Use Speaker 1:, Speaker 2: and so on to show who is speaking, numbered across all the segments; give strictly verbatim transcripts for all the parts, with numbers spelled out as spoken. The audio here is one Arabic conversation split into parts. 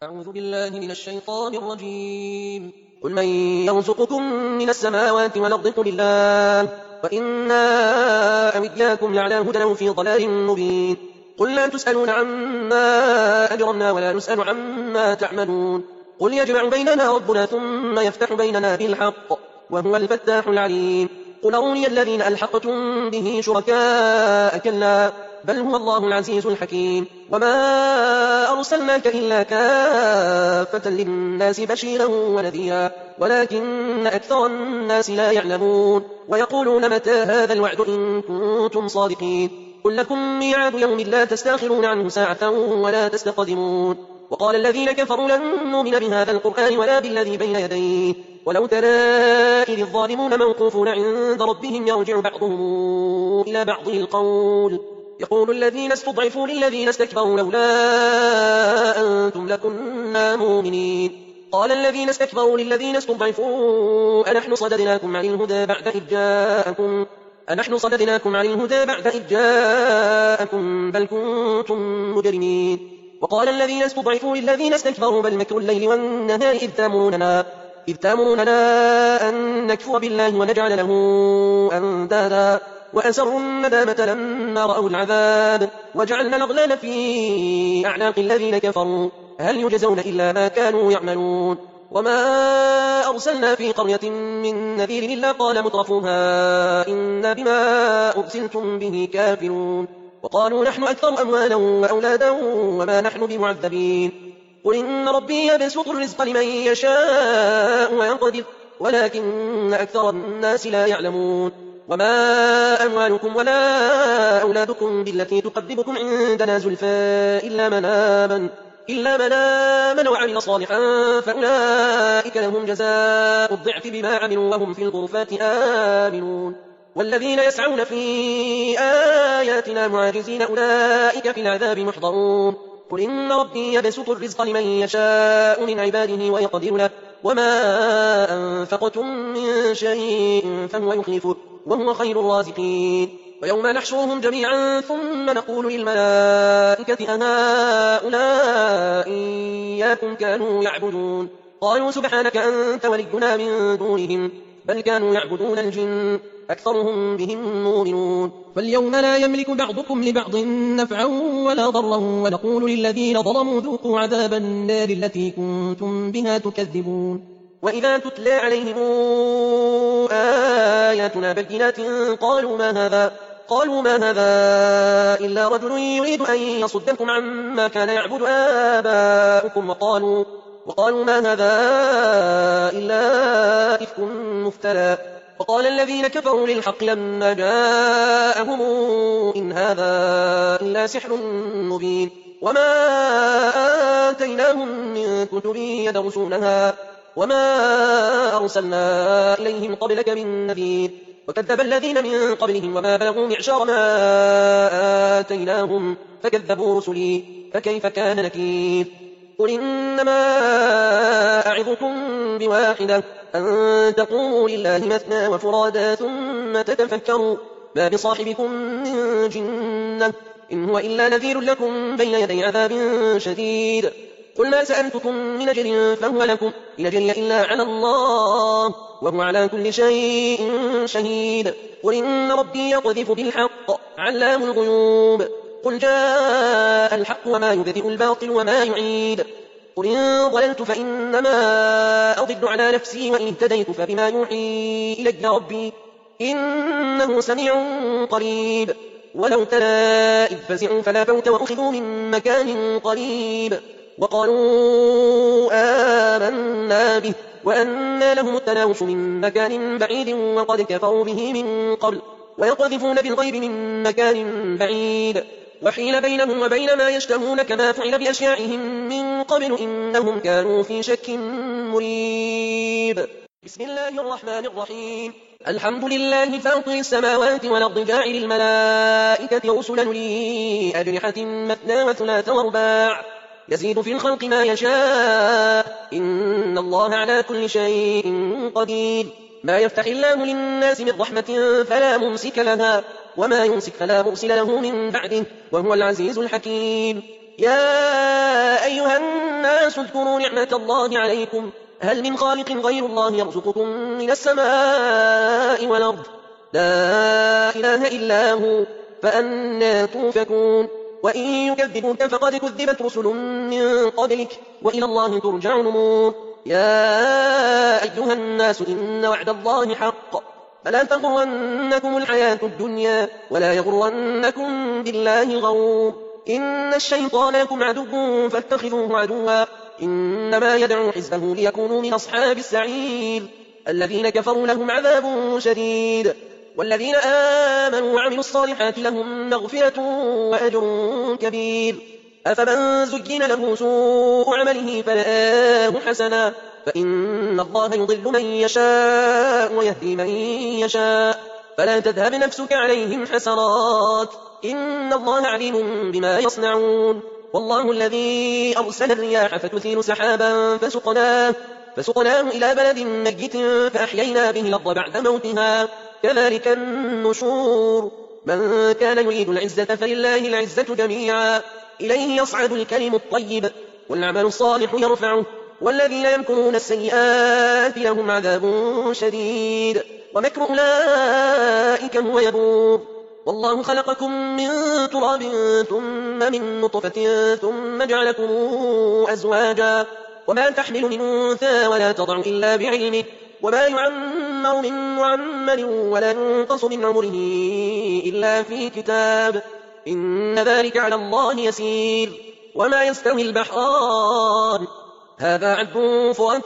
Speaker 1: أعوذ بالله من الشيطان الرجيم. قل من يرزقكم من السماوات والأرض قل الله وإنا أو إياكم لعلى هدى أو في ضلال مبين. قل لا تسألون عما أجرمنا ولا نسأل عما تعملون. قل يجمع بيننا ربنا ثم يفتح بيننا بالحق وهو الفتاح العليم. قل أروني الذين ألحقتم به شركاء كلا بل هو الله العزيز الحكيم. وما أرسلناك إلا كافة للناس بشيرا ونذيرا ولكن أكثر الناس لا يعلمون. ويقولون متى هذا الوعد إن كنتم صادقين. قل لكم ميعاد يوم لا تستأخرون عنه ساعة ولا تستقدمون. وقال الذين كفروا لن نؤمن بهذا القرآن ولا بالذي بين يديه ولو ترى إذ الظالمون موقوفون عند ربهم يرجع بعضهم إلى بعض القول يقول الذين استضعفوا للذين استكبروا لولا أنتم لكنا مؤمنين. قال الذين استكبروا للذين استضعفوا أنحن صددناكم عن الهدى بعد إذ جاءكم أنحن صددناكم عن الهدى بعد إذ جاءكم بل كنتم مجرمين. وقال الذين استضعفوا للذين استكبروا بل مكر الليل والنهار إذ تأمروننا إذ تأمروننا أن نكفر بالله ونجعل له أندادا وأسروا الندامة لما رأوا العذاب وجعلنا الأغلال في أعناق الذين كفروا هل يجزون إلا ما كانوا يعملون. وما أرسلنا في قرية من نذير إلا قال مترفوها إنا بما أرسلتم به كافرون. وقالوا نحن أكثر أموالا وأولادا وما نحن بمعذبين. قل إن ربي يبسط الرزق لمن يشاء ويقدر ولكن أكثر الناس لا يعلمون. وما أموالكم ولا أولادكم بالتي تقربكم عندنا زلفى إلا من آمن إلا من آمن وعمل صالحا فأولئك لهم جزاء الضعف بما عملوا وهم في الغرفات آمنون. والذين يسعون في آياتنا معاجزين أولئك في العذاب محضرون. قل إن ربي يبسط الرزق لمن يشاء من عباده ويقدر له وما أنفقتم من شيء فهو يخلفه وهو خير الرازقين. ويوم نحشرهم جميعا ثم نقول للملائكة أهؤلاء إياكم كانوا يعبدون قالوا سبحانك أنت ولينا من دونهم بل كانوا يعبدون الجن أكثرهم بهم مؤمنون. فاليوم لا يملك بعضكم لبعض نفعا ولا ضرا ونقول للذين ظلموا ذوقوا عذاب النار التي كنتم بها تكذبون. وإذا تتلى عليهم آياتنا بينات قالوا ما هذا قالوا ما هذا إلا رجل يريد أن يصدكم عما كان يعبد آباؤكم وقالوا وقالوا ما هذا إلا إفك مفترى. وقال الذين كفروا للحق لما جاءهم إن هذا إلا سحر مبين. وما آتيناهم من كتب يدرسونها وما أرسلنا إليهم قبلك من نذير وكذب الذين من قبلهم وما بلغوا معشار ما آتيناهم فكذبوا رسلي فكيف كان نكير. قل إنما أعظكم بواحدة أن تقوموا لله مثنى وفرادا ثم تتفكروا ما بصاحبكم من جنة إن هو إلا نذير لكم بين يدي عذاب شديد. قل ما سألتكم من أجر فهو لكم إن أجري إلا على الله وهو على كل شيء شهيد. قل إن ربي يقذف بالحق علام الغيوب. قل جاء الحق وما يبدئ الباطل وما يعيد. قل إن ضللت فإنما أضل على نفسي وإن اهتديت فبما يوحي إلي ربي إنه سميع قريب. ولو ترى إذ فزعوا فلا فوت وأخذوا من مكان قريب وقالوا آمنا به وأنى لهم التناوش من مكان بعيد وقد كفروا به من قبل ويقذفون بالغيب من مكان بعيد وحيل بينهم وبين ما يشتهون كما فعل بأشياعهم من قبل إنهم كانوا في شك مريب. بسم الله الرحمن الرحيم. الحمد لله فاطر السماوات والأرض جاعل الملائكة رسلا أولي أجنحة مثنى وثلاث ورباع يزيد في الخلق ما يشاء إن الله على كل شيء قدير. ما يفتح الله للناس من رحمة فلا ممسك لها وما يمسك فلا مرسل له من بعده وهو العزيز الحكيم. يا أيها الناس اذكروا نعمة الله عليكم هل من خالق غير الله يرزقكم من السماء والأرض لا إله إلا هو فأنى توفكون وإن يكذبوك فقد كذبت رسل من قبلك وإلى الله ترجع الأمور يا أيها الناس إن وعد الله حق فلا تغرنكم الحياة الدنيا ولا يغرنكم بالله غرور إن الشيطان لكم عدو فاتخذوه عدوا إنما يدعو حزبه ليكونوا من أصحاب السعير الذين كفروا لهم عذاب شديد والذين آمنوا وعملوا الصالحات لهم مغفرة وأجر كبير أفمن زين له سوء عمله فرآه حسنا فإن الله يضل من يشاء ويهدي من يشاء فلا تذهب نفسك عليهم حسرات إن الله عليم بما يصنعون والله الذي أرسل الرياح فتثير سحابا فسقناه, فسقناه إلى بلد ميت فأحيينا به الأرض بعد موتها كذلك النشور من كان يريد العزة فلله العزة جميعا إليه يصعد الكلم الطيب والعمل الصالح يرفعه والذين يمكرون السيئات لهم عذاب شديد ومكر أولئك هو يبور والله خلقكم من تراب ثم من نطفة ثم جعلكم أزواجا وما تحمل من أنثى ولا تضع إلا بعلمه وما يعمر من معمر ولا ينقص من عمره إلا في كتاب إن ذلك على الله يسير وما يستوي البحران هذا عذب فرات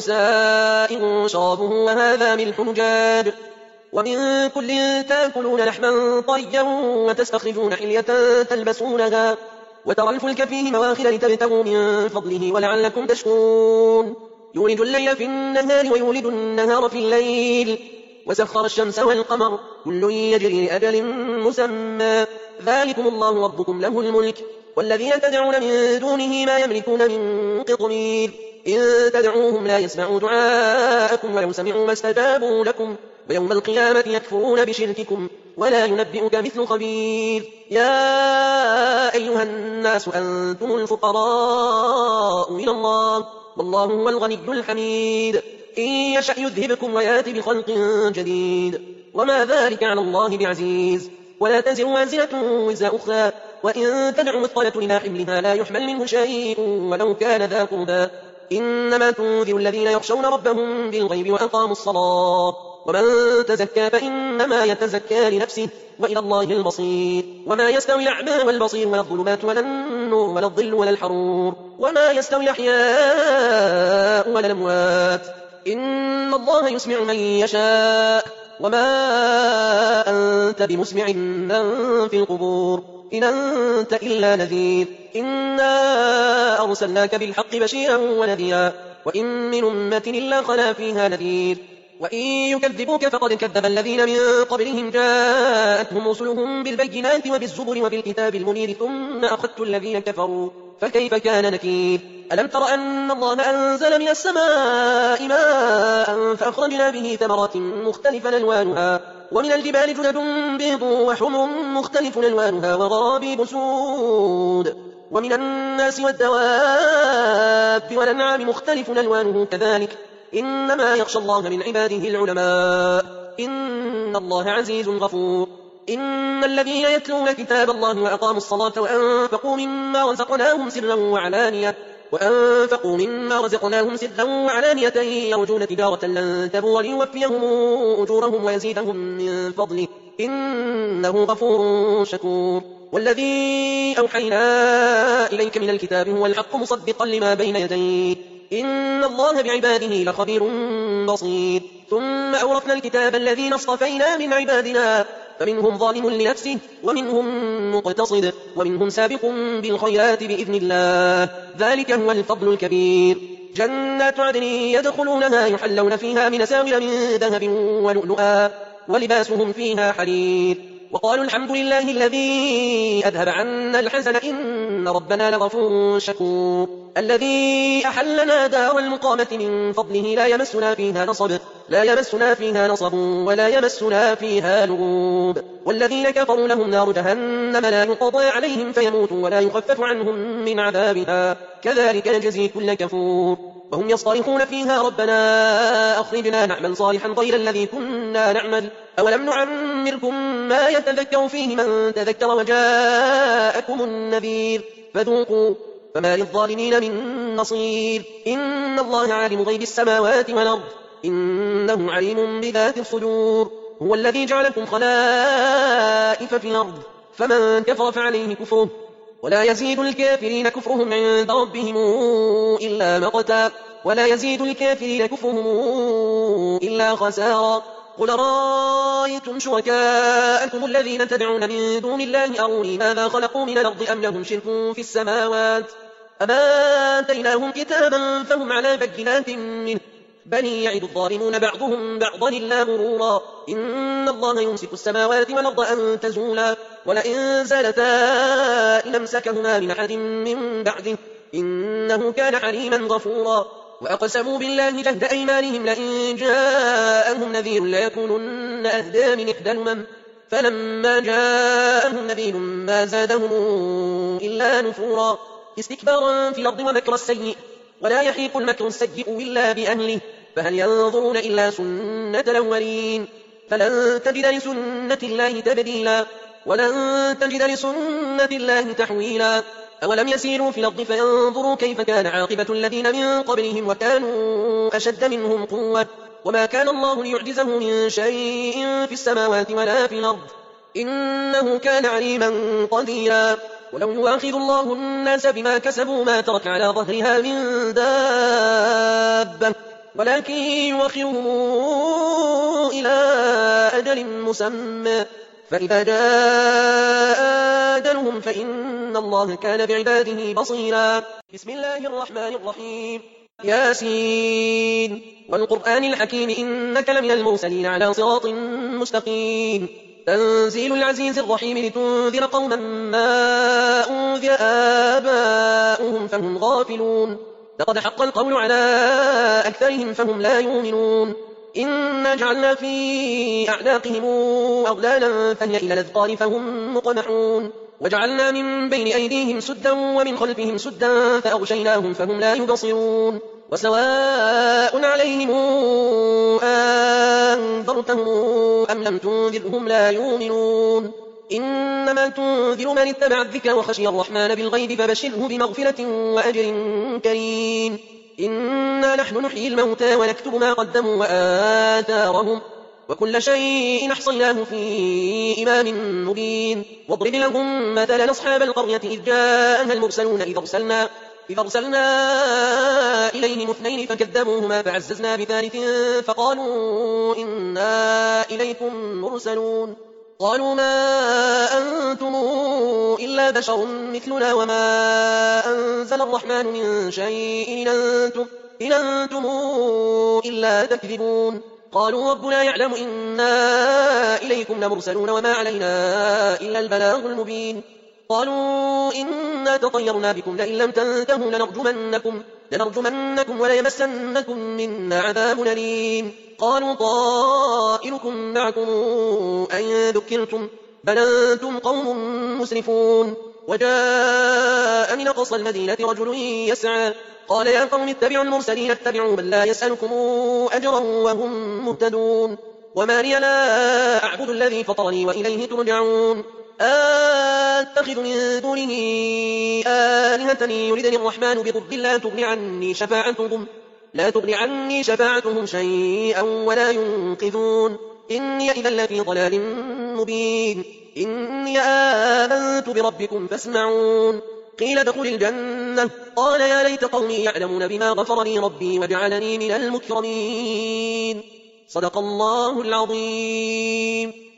Speaker 1: سائغ شرابه وهذا ملح نجاد ومن كل تأكلون لحما طريا وتستخرجون حلية تلبسونها وترى الفلك فيه مواخر لتبتغوا من فضله ولعلكم تشكرون يولد الليل في النهار ويولد النهار في الليل وسخر الشمس والقمر كل يجري لأجل مسمى ذلكم الله ربكم له الملك والذين تدعون من دونه ما يملكون من قطمير إن تدعوهم لا يسمعوا دعاءكم ولو سمعوا ما استجابوا لكم ويوم القيامة يكفرون بشرككم ولا ينبئك مثل خبير يا أيها الناس أنتم الفقراء إلى الله والله هو الغني الحميد إن يشأ يذهبكم ويأتي بخلق جديد وما ذلك على الله بعزيز ولا تزر وازرة وزر أخرى وإن تدع مثقلة إلى حملها لا يحمل منه شيء ولو كان ذا قربى إنما تنذر الذين يخشون ربهم بالغيب وأقاموا الصلاة ومن تزكى فإنما يتزكى لنفسه وإلى الله المصير وما يستوي الأعمى والبصير ولا الظلمات ولا النور ولا الظل ولا الحرور وما يستوي الأحياء ولا الأموات إن الله يسمع من يشاء وما أنت بمسمع من في القبور إن أنت إلا نذير إنا أرسلناك بالحق بشيرا ونذيرا وإن من أمة إلا خلا فيها نذير وإن يكذبوك فقد كذب الذين من قبلهم جاءتهم رسلهم بالبينات وبالزبر وبالكتاب المنير ثم أخذت الذين كفروا فكيف كان نكير ألم تر أن الله أنزل من السماء ماء فأخرجنا به ثمرات مختلفا ألوانها ومن الجبال جدد بيض وحمر مختلف ألوانها وغرابيب سود ومن الناس والدواب والأنعام مختلف ألوانه كذلك إنما يخشى الله من عباده العلماء إن الله عزيز غفور إن الذين يتلون كتاب الله وأقاموا الصلاة وأنفقوا مما رزقناهم سرا وعلانية وأنفقوا مما رزقناهم سرا وعلانية يرجون تجارة لن تبور ليوفيهم أجورهم ويزيدهم من فضله إنه غفور شكور والذي أوحينا إليك من الكتاب هو الحق مصدقا لما بين يديه إن الله بعباده لخبير بصير ثم أورثنا الكتاب الذين اصطفينا من عبادنا فمنهم ظالم لنفسه ومنهم مقتصد ومنهم سابق بالخيرات بإذن الله ذلك هو الفضل الكبير جنات عدن يدخلونها يحلون فيها من أساور من ذهب ولؤلؤا ولباسهم فيها حرير وقالوا الحمد لله الذي أذهب عنا الحزن إن ربنا لغفور شكور الذي أحلنا دار المقامة من فضله لا يمسنا فيها نصب لا يمسنا فيها نصب ولا يمسنا فيها لغوب والذين كفروا لهم نار جهنم لا يقضى عليهم فيموتوا ولا يخفف عنهم من عذابها كذلك نجزي كل كفور وهم يصطرخون فيها ربنا أخرجنا نعمل صالحا غير الذي كنا نعمل أولم نعمركم ما يتذكر فيه من تذكر وجاءكم النذير فذوقوا فما للظالمين من نصير إن الله عالم غيب السماوات والأرض إنه عليم بذات الصدور هو الذي جعلكم خلائف في الأرض فمن كفر فعليه كفره ولا يزيد الكافرين كفرهم عند ربهم إلا مقتا ولا يزيد الكافرين كفرهم إلا خسارا قل رأيتم شركاءكم الذين تدعون من دون الله أروني ماذا خلقوا من الأرض أم لهم شرك في السماوات أما آتيناهم كتابا فهم على بينات منه بل يعد الظالمون بعضهم بعضا إلا غرورا إن الله يمسك السماوات والأرض أن تزولا ولئن زالتا إن أمسكهما من أحد من بعده إنه كان حليما غفورا وأقسموا بالله جهد أيمانهم لئن جاءهم نذير ليكونن أهدى من إحدى الأمم فلما جاءهم نذير ما زادهم إلا نفورا استكبارا في الأرض ومكر السيء ولا يحيق المكر السيء إلا بأهله فهل ينظرون إلا سنة الأولين فلن تجد لسنة الله تبديلا ولن تجد لسنة الله تحويلا أولم يسيروا في الأرض فينظروا كيف كان عاقبة الذين من قبلهم وكانوا أشد منهم قوة وما كان الله ليعجزه من شيء في السماوات ولا في الأرض إنه كان عليما قديرا ولو يؤاخذ الله الناس بما كسبوا ما ترك على ظهرها من دابة ولكن يؤخرهم إلى أجل مسمى فإذا جاء أجلهم فإن الله كان بعباده بصيرا بسم الله الرحمن الرحيم ياسين والقرآن الحكيم إنك لمن المرسلين على صراط مستقيم تنزيل العزيز الرحيم لتنذر قوما ما أنذر آباؤهم فهم غافلون لقد حق القول على أكثرهم فهم لا يؤمنون إنا جعلنا في أعناقهم أغلالا فهي إلى الأذقان فهم مقمحون وجعلنا من بين أيديهم سدا ومن خلفهم سدا فأغشيناهم فهم لا يبصرون وسواء عليهم أنذرتهم أم لم تنذرهم لا يؤمنون إنما تنذر من اتبع الذكر وخشي الرحمن بالغيب فبشره بمغفرة وأجر كريم إنا نحن نحيي الموتى ونكتب ما قدموا وآثارهم وكل شيء أحصيناه في إمام مبين واضرب لهم مثلا أصحاب القرية إذ جاءها المرسلون إذ أرسلنا, إذ أرسلنا إليهم اثنين فكذبوهما فعززنا بثالث فقالوا إنا إليكم مرسلون قالوا ما أنتم إلا بشر مثلنا وما أنزل الرحمن من شيء إن أنتم, إن أنتم إلا تكذبون قالوا ربنا يعلم إنا إليكم لمرسلون وما علينا إلا البلاغ المبين قالوا إنا تطيرنا بكم لئن لم تنتهوا لنرجمنكم, لنرجمنكم وليمسنكم منا عذاب أليم قالوا طائركم معكم أن ذكرتم بل أنتم قوم مسرفون وجاء من أقصى المدينة رجل يسعى قال يا قوم اتبعوا المرسلين اتبعوا من لا يسألكم أجرا وهم مهتدون وما لي لا أعبد الذي فطرني وإليه ترجعون أتخذ من دونه آلهة يردني الرحمن بضر لا تغني عني شفاعتهم لا تغني عني شفاعتهم شيئا ولا ينقذون إني إذا لفي ضلال مبين إني آمنت بربكم فاسمعون قيل ادخل الجنة قال يا ليت قومي يعلمون بما غفر لي ربي وجعلني من المكرمين صدق الله العظيم.